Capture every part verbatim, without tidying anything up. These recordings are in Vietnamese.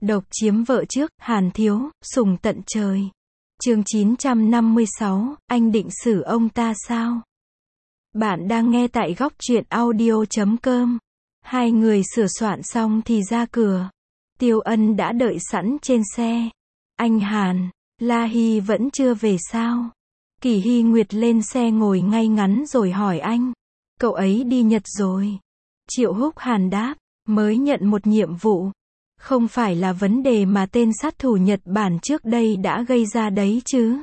Độc chiếm vợ trước, Hàn Thiếu, sủng tận trời. Chương chín trăm năm mươi sáu, anh định xử ông ta sao? Bạn đang nghe tại góc truyện audio chấm com. Hai người sửa soạn xong thì ra cửa. Tiêu Ân đã đợi sẵn trên xe. Anh Hàn, La Hy vẫn chưa về sao? Kỳ Hy Nguyệt lên xe ngồi ngay ngắn rồi hỏi anh. Cậu ấy đi Nhật rồi. Triệu Húc Hàn đáp, mới nhận một nhiệm vụ. Không phải là vấn đề mà tên sát thủ Nhật Bản trước đây đã gây ra đấy chứ?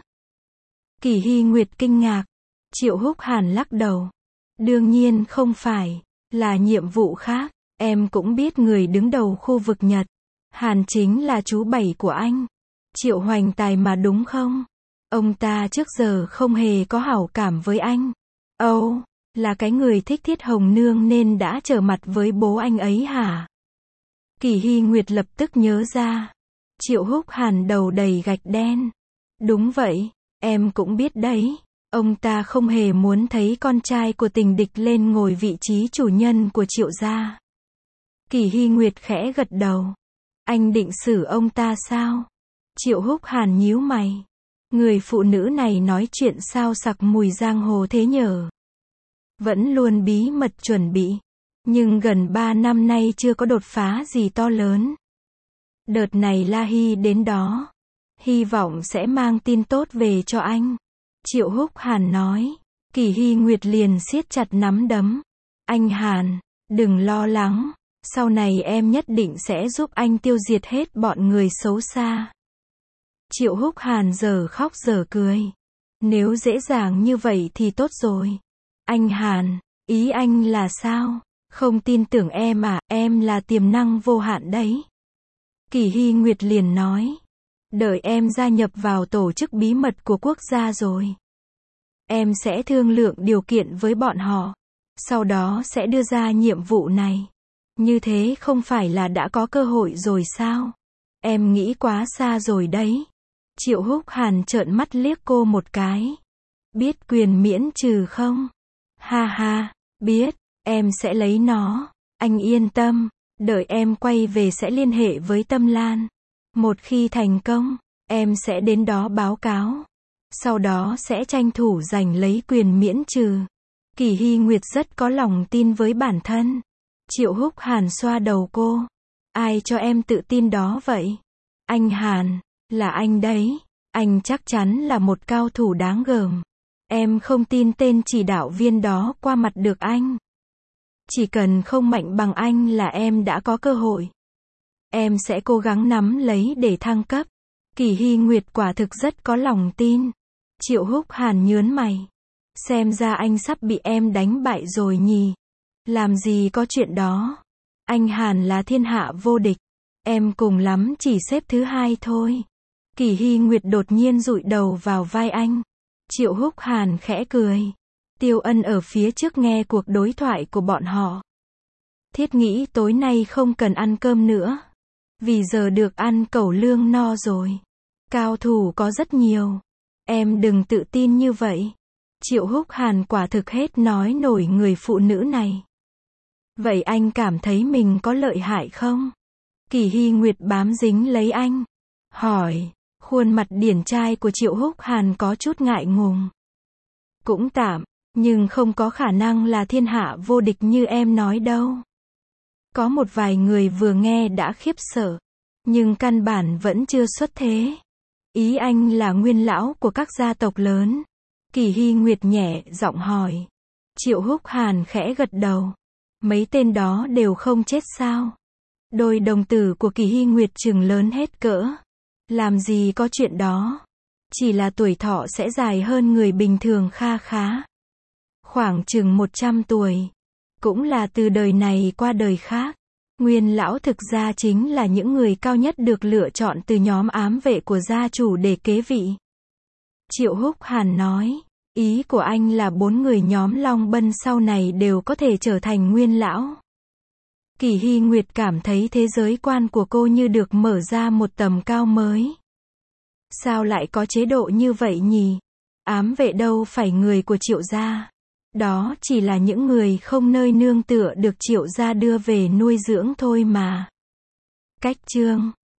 Kỳ Hy Nguyệt kinh ngạc. Triệu Húc Hàn lắc đầu. Đương nhiên không phải, là nhiệm vụ khác. Em cũng biết người đứng đầu khu vực Nhật. Hàn chính là chú bảy của anh. Triệu Hoành Tài mà đúng không? Ông ta trước giờ không hề có hảo cảm với anh. Âu, oh, là cái người thích Thiết Hồng Nương nên đã trở mặt với bố anh ấy hả? Kỳ Hy Nguyệt lập tức nhớ ra. Triệu Húc Hàn đầu đầy gạch đen. Đúng vậy, em cũng biết đấy. Ông ta không hề muốn thấy con trai của tình địch lên ngồi vị trí chủ nhân của Triệu gia. Kỳ Hy Nguyệt khẽ gật đầu. Anh định xử ông ta sao? Triệu Húc Hàn nhíu mày. Người phụ nữ này nói chuyện sao sặc mùi giang hồ thế nhở? Vẫn luôn bí mật chuẩn bị. Nhưng gần ba năm nay chưa có đột phá gì to lớn. Đợt này La Hy đến đó. Hy vọng sẽ mang tin tốt về cho anh. Triệu Húc Hàn nói. Kỳ Hy Nguyệt liền siết chặt nắm đấm. Anh Hàn, đừng lo lắng. Sau này em nhất định sẽ giúp anh tiêu diệt hết bọn người xấu xa. Triệu Húc Hàn giờ khóc giờ cười. Nếu dễ dàng như vậy thì tốt rồi. Anh Hàn, ý anh là sao? Không tin tưởng em à, em là tiềm năng vô hạn đấy. Kỳ Hy Nguyệt liền nói. Đợi em gia nhập vào tổ chức bí mật của quốc gia rồi. Em sẽ thương lượng điều kiện với bọn họ. Sau đó sẽ đưa ra nhiệm vụ này. Như thế không phải là đã có cơ hội rồi sao? Em nghĩ quá xa rồi đấy. Triệu Húc Hàn trợn mắt liếc cô một cái. Biết quyền miễn trừ không? Ha ha, biết. Em sẽ lấy nó. Anh yên tâm. Đợi em quay về sẽ liên hệ với Tâm Lan. Một khi thành công, em sẽ đến đó báo cáo. Sau đó sẽ tranh thủ giành lấy quyền miễn trừ. Kỳ Hy Nguyệt rất có lòng tin với bản thân. Triệu Húc Hàn xoa đầu cô. Ai cho em tự tin đó vậy? Anh Hàn, là anh đấy. Anh chắc chắn là một cao thủ đáng gờm. Em không tin tên chỉ đạo viên đó qua mặt được anh. Chỉ cần không mạnh bằng anh là em đã có cơ hội. Em sẽ cố gắng nắm lấy để thăng cấp. Kỳ Hy Nguyệt quả thực rất có lòng tin. Triệu Húc Hàn nhớn mày. Xem ra anh sắp bị em đánh bại rồi nhỉ. Làm gì có chuyện đó. Anh Hàn là thiên hạ vô địch. Em cùng lắm chỉ xếp thứ hai thôi. Kỳ Hy Nguyệt đột nhiên dụi đầu vào vai anh. Triệu Húc Hàn khẽ cười. Tiêu Ân ở phía trước nghe cuộc đối thoại của bọn họ. Thiết nghĩ tối nay không cần ăn cơm nữa. Vì giờ được ăn cẩu lương no rồi. Cao thủ có rất nhiều. Em đừng tự tin như vậy. Triệu Húc Hàn quả thực hết nói nổi người phụ nữ này. Vậy anh cảm thấy mình có lợi hại không? Kỳ Hy Nguyệt bám dính lấy anh. Hỏi. Khuôn mặt điển trai của Triệu Húc Hàn có chút ngại ngùng. Cũng tạm. Nhưng không có khả năng là thiên hạ vô địch như em nói đâu. Có một vài người vừa nghe đã khiếp sợ. Nhưng căn bản vẫn chưa xuất thế. Ý anh là nguyên lão của các gia tộc lớn. Kỳ Hy Nguyệt nhẹ giọng hỏi. Triệu Húc Hàn khẽ gật đầu. Mấy tên đó đều không chết sao? Đôi đồng tử của Kỳ Hy Nguyệt trừng lớn hết cỡ. Làm gì có chuyện đó. Chỉ là tuổi thọ sẽ dài hơn người bình thường kha khá. Khoảng chừng một trăm tuổi. Cũng là từ đời này qua đời khác. Nguyên lão thực ra chính là những người cao nhất được lựa chọn từ nhóm ám vệ của gia chủ để kế vị. Triệu Húc Hàn nói. Ý của anh là bốn người nhóm Long Bân sau này đều có thể trở thành nguyên lão. Kỳ Hy Nguyệt cảm thấy thế giới quan của cô như được mở ra một tầm cao mới. Sao lại có chế độ như vậy nhỉ? Ám vệ đâu phải người của Triệu gia. Đó chỉ là những người không nơi nương tựa được Triệu gia đưa về nuôi dưỡng thôi mà. Cách chương